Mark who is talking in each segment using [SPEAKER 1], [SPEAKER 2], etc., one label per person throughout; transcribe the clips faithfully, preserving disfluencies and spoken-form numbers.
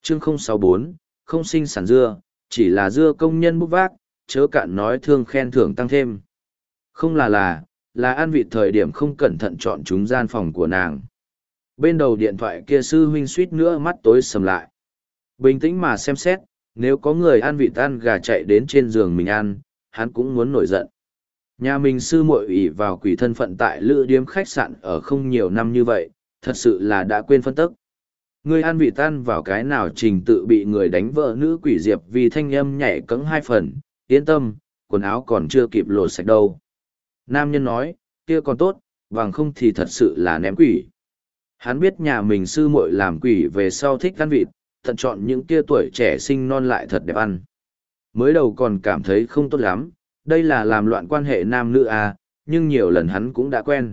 [SPEAKER 1] chương không sáu bốn, không sinh sản dưa, chỉ là dưa công nhân bút vác, chớ cạn nói thương khen thưởng tăng thêm. Không là là, là An Vịt thời điểm không cẩn thận chọn chúng gian phòng của nàng. Bên đầu điện thoại kia sư huynh suýt nữa mắt tối sầm lại. Bình tĩnh mà xem xét, nếu có người An Vịt ăn gà chạy đến trên giường mình ăn, hắn cũng muốn nổi giận. Nhà mình sư muội ỷ vào quỷ thân phận tại lữ điếm khách sạn ở không nhiều năm như vậy, thật sự là đã quên phân tức. Người An Vịt ăn vào cái nào trình tự bị người đánh vợ nữ quỷ Diệp vì thanh âm nhảy cẫng hai phần, yên tâm, quần áo còn chưa kịp lột sạch đâu. Nam nhân nói, kia còn tốt, vàng không thì thật sự là ném quỷ. Hắn biết nhà mình sư muội làm quỷ về sau thích ăn vịt, thận chọn những kia tuổi trẻ sinh non lại thật đẹp ăn. Mới đầu còn cảm thấy không tốt lắm, đây là làm loạn quan hệ nam nữ à, nhưng nhiều lần hắn cũng đã quen.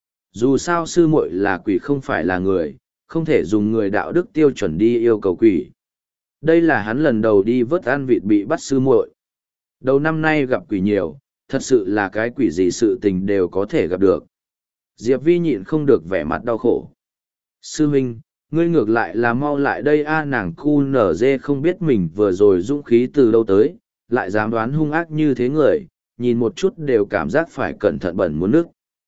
[SPEAKER 1] Dù sao sư muội là quỷ không phải là người, không thể dùng người đạo đức tiêu chuẩn đi yêu cầu quỷ. Đây là hắn lần đầu đi vớt ăn vịt bị bắt sư muội. Đầu năm nay gặp quỷ nhiều, thật sự là cái quỷ gì sự tình đều có thể gặp được. Diệp Vi nhịn không được vẻ mặt đau khổ. Sư huynh, ngươi ngược lại là mau lại đây a nàng cu nở dê không biết mình vừa rồi dũng khí từ đâu tới, lại dám đoán hung ác như thế người, nhìn một chút đều cảm giác phải cẩn thận bẩn muốn nước.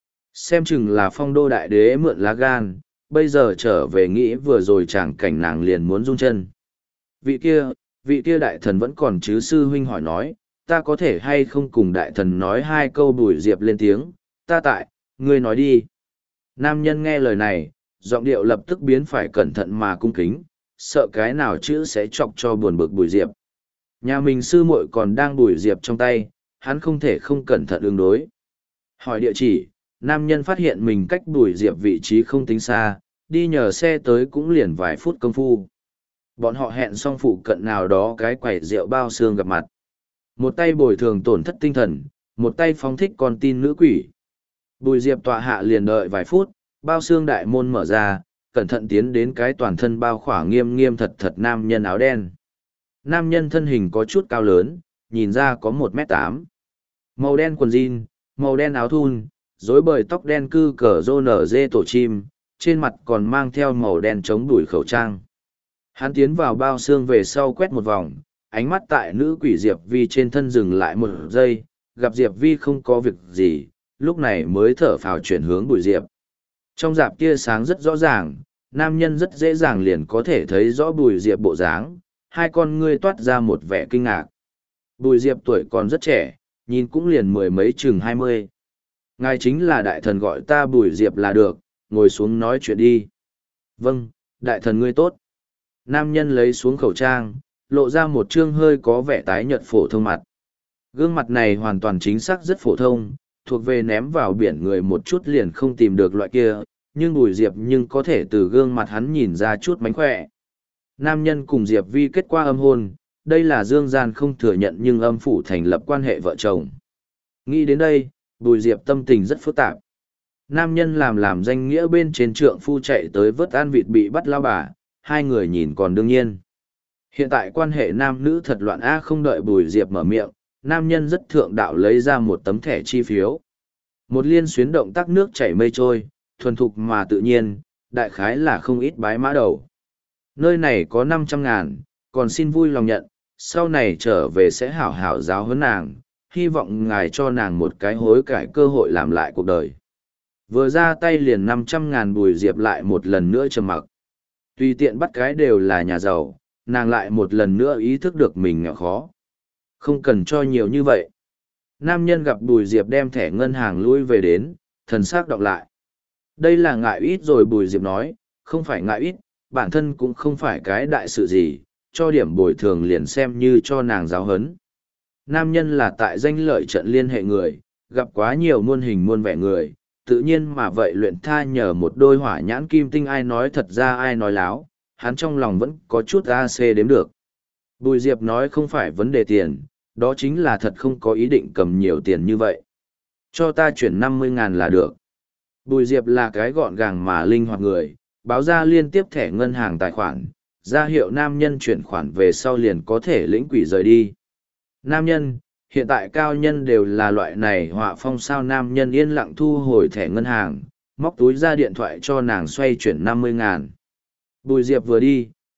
[SPEAKER 1] Xem chừng là phong đô đại đế mượn lá gan, bây giờ trở về nghĩ vừa rồi chẳng cảnh nàng liền muốn rung chân. Vị kia, vị kia đại thần vẫn còn chứ sư huynh hỏi nói, ta có thể hay không cùng đại thần nói hai câu Bùi Diệp lên tiếng, ta tại, ngươi nói đi. Nam nhân nghe lời này, giọng điệu lập tức biến phải cẩn thận mà cung kính, sợ cái nào chữ sẽ chọc cho buồn bực Bùi Diệp. Nhà mình sư muội còn đang Bùi Diệp trong tay, hắn không thể không cẩn thận ứng đối. Hỏi địa chỉ, nam nhân phát hiện mình cách Bùi Diệp vị trí không tính xa, đi nhờ xe tới cũng liền vài phút công phu. Bọn họ hẹn xong phụ cận nào đó cái quầy rượu bao xương gặp mặt. Một tay bồi thường tổn thất tinh thần, một tay phóng thích con tin nữ quỷ. Bùi Diệp tọa hạ liền đợi vài phút, bao xương đại môn mở ra, cẩn thận tiến đến cái toàn thân bao khỏa nghiêm nghiêm thật thật nam nhân áo đen. Nam nhân thân hình có chút cao lớn, nhìn ra có một mét tám. Màu đen quần jean, màu đen áo thun, rối bời tóc đen cư cờ rô nở dê tổ chim, trên mặt còn mang theo màu đen chống đuổi khẩu trang. Hắn tiến vào bao xương về sau quét một vòng, ánh mắt tại nữ quỷ Diệp Vi trên thân dừng lại một giây, gặp Diệp Vi không có việc gì, lúc này mới thở phào chuyển hướng Bùi Diệp. Trong dạp tia sáng rất rõ ràng, nam nhân rất dễ dàng liền có thể thấy rõ Bùi Diệp bộ dáng, hai con ngươi toát ra một vẻ kinh ngạc. Bùi Diệp tuổi còn rất trẻ, nhìn cũng liền mười mấy chừng hai mươi. Ngài chính là đại thần gọi ta Bùi Diệp là được, ngồi xuống nói chuyện đi. Vâng, đại thần ngươi tốt. Nam nhân lấy xuống khẩu trang, lộ ra một trương hơi có vẻ tái nhợt phổ thông mặt. Gương mặt này hoàn toàn chính xác rất phổ thông, thuộc về ném vào biển người một chút liền không tìm được loại kia, nhưng Bùi Diệp nhưng có thể từ gương mặt hắn nhìn ra chút mánh khỏe. Nam nhân cùng Diệp Vi kết qua âm hôn, đây là dương gian không thừa nhận nhưng âm phủ thành lập quan hệ vợ chồng. Nghĩ đến đây, Bùi Diệp tâm tình rất phức tạp. Nam nhân làm làm danh nghĩa bên trên trượng phu chạy tới vớt an vịt bị bắt lao bà, hai người nhìn còn đương nhiên. Hiện tại quan hệ nam nữ thật loạn a không đợi Bùi Diệp mở miệng, nam nhân rất thượng đạo lấy ra một tấm thẻ chi phiếu. Một liên xuyến động tác nước chảy mây trôi, thuần thục mà tự nhiên, đại khái là không ít bái mã đầu. Nơi này có năm trăm ngàn, còn xin vui lòng nhận, sau này trở về sẽ hảo hảo giáo huấn nàng, hy vọng ngài cho nàng một cái hối cải cơ hội làm lại cuộc đời. Vừa ra tay liền năm trăm ngàn Bùi Diệp lại một lần nữa trầm mặc. Tùy tiện bắt cái đều là nhà giàu, nàng lại một lần nữa ý thức được mình nghèo khó. Không cần cho nhiều như vậy. Nam nhân gặp Bùi Diệp đem thẻ ngân hàng lui về đến, thần sắc đọc lại. Đây là ngại ít rồi Bùi Diệp nói, không phải ngại ít, bản thân cũng không phải cái đại sự gì, cho điểm bồi thường liền xem như cho nàng giáo hấn. Nam nhân là tại danh lợi trận liên hệ người, gặp quá nhiều muôn hình muôn vẻ người, tự nhiên mà vậy luyện tha nhờ một đôi hỏa nhãn kim tinh ai nói thật ra ai nói láo, hắn trong lòng vẫn có chút a xê đếm được. Bùi Diệp nói không phải vấn đề tiền, đó chính là thật không có ý định cầm nhiều tiền như vậy. Cho ta chuyển năm mươi ngàn là được. Bùi Diệp là cái gọn gàng mà linh hoạt người, báo ra liên tiếp thẻ ngân hàng tài khoản, ra hiệu nam nhân chuyển khoản về sau liền có thể lĩnh quỷ rời đi. Nam nhân, hiện tại cao nhân đều là loại này họa phong sao nam nhân yên lặng thu hồi thẻ ngân hàng, móc túi ra điện thoại cho nàng xoay chuyển năm mươi ngàn. Bùi Diệp vừa đi,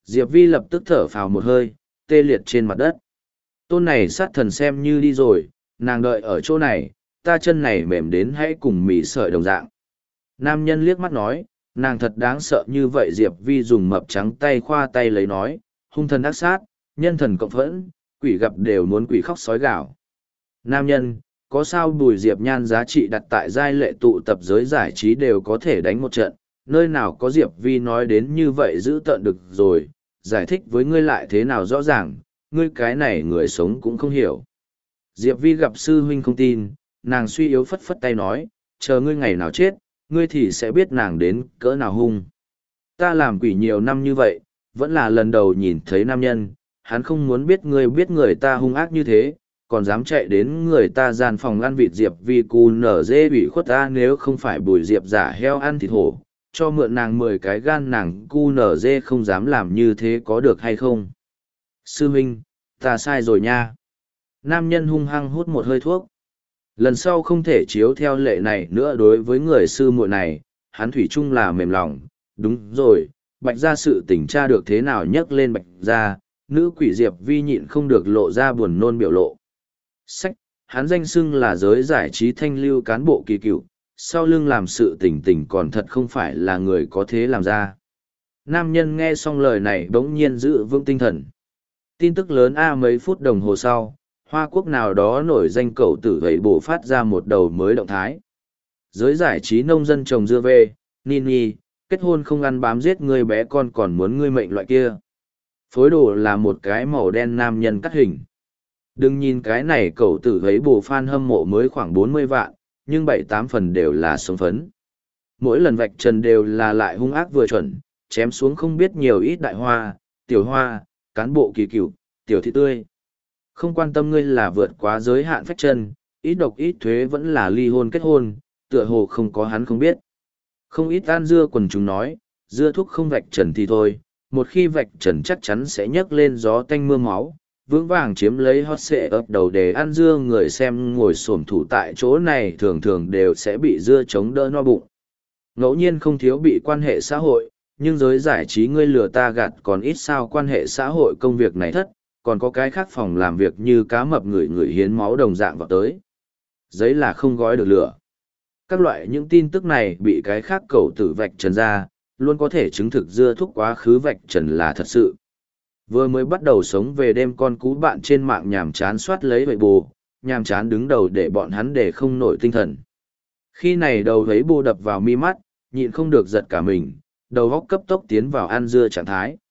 [SPEAKER 1] Diệp Vi lập tức thở phào một hơi, tê liệt trên mặt đất. Tôn này sát thần xem như đi rồi, nàng đợi ở chỗ này, ta chân này mềm đến hãy cùng mì sợi đồng dạng. Nam nhân liếc mắt nói, nàng thật đáng sợ như vậy. Diệp Vi dùng mập trắng tay khoa tay lấy nói, hung thần ác sát, nhân thần cộng phẫn, quỷ gặp đều muốn quỷ khóc sói gào. Nam nhân, có sao Bùi Diệp Nhan giá trị đặt tại giai lệ tụ tập giới giải trí đều có thể đánh một trận, nơi nào có Diệp Vi nói đến như vậy giữ tợn được rồi, giải thích với ngươi lại thế nào rõ ràng, ngươi cái này người sống cũng không hiểu. Diệp Vi gặp sư huynh không tin, nàng suy yếu phất phất tay nói, chờ ngươi ngày nào chết, ngươi thì sẽ biết nàng đến cỡ nào hung. Ta làm quỷ nhiều năm như vậy, vẫn là lần đầu nhìn thấy nam nhân, hắn không muốn biết ngươi biết người ta hung ác như thế, còn dám chạy đến người ta gian phòng ăn vịt Diệp Vi cù nở dê bị khuất ta, nếu không phải Bùi Diệp giả heo ăn thịt hổ, cho mượn nàng mười cái gan nàng cu nở dê không dám làm như thế có được hay không. Sư huynh, ta sai rồi nha. Nam nhân hung hăng hút một hơi thuốc. Lần sau không thể chiếu theo lệ này nữa đối với người sư muội này, hắn thủy chung là mềm lòng. Đúng rồi, Bạch gia sự tình tra được thế nào nhắc lên Bạch gia, nữ quỷ Diệp Vi nhịn không được lộ ra buồn nôn biểu lộ. Sách, hắn danh xưng là giới giải trí thanh lưu cán bộ kỳ cựu, sau lưng làm sự tình tình còn thật không phải là người có thế làm ra. Nam nhân nghe xong lời này bỗng nhiên giữ vững tinh thần. Tin tức lớn a mấy phút đồng hồ sau, Hoa Quốc nào đó nổi danh cậu tử gậy bổ phát ra một đầu mới động thái. Giới giải trí nông dân trồng dưa về, Nini, kết hôn không ăn bám giết người bé con còn muốn ngươi mệnh loại kia. Phối đồ là một cái màu đen nam nhân cắt hình. Đừng nhìn cái này cậu tử gậy bổ fan hâm mộ mới khoảng bốn mươi vạn, nhưng bảy tám phần đều là sống phấn. Mỗi lần vạch trần đều là lại hung ác vừa chuẩn, chém xuống không biết nhiều ít đại hoa, tiểu hoa, cán bộ kỳ cựu, tiểu thị tươi. Không quan tâm ngươi là vượt quá giới hạn phách chân, ít độc ít thuế vẫn là ly hôn kết hôn, tựa hồ không có hắn không biết. Không ít ăn dưa quần chúng nói, dưa thuốc không vạch trần thì thôi, một khi vạch trần chắc chắn sẽ nhấc lên gió tanh mưa máu, vững vàng chiếm lấy hot xệ ấp đầu để ăn dưa. Người xem ngồi xổm thủ tại chỗ này thường thường đều sẽ bị dưa chống đỡ no bụng. Ngẫu nhiên không thiếu bị quan hệ xã hội, nhưng giới giải trí ngươi lừa ta gạt còn ít sao quan hệ xã hội công việc này thất, còn có cái khác phòng làm việc như cá mập người người hiến máu đồng dạng vào tới. Giấy là không gói được lửa. Các loại những tin tức này bị cái khác cầu tử vạch trần ra, luôn có thể chứng thực dưa thuốc quá khứ vạch trần là thật sự. Vừa mới bắt đầu sống về đêm con cú bạn trên mạng nhàm chán soát lấy vậy bù, nhàm chán đứng đầu để bọn hắn để không nổi tinh thần. Khi này đầu thấy bù đập vào mi mắt, nhịn không được giật cả mình, đầu góc cấp tốc tiến vào ăn dưa trạng thái.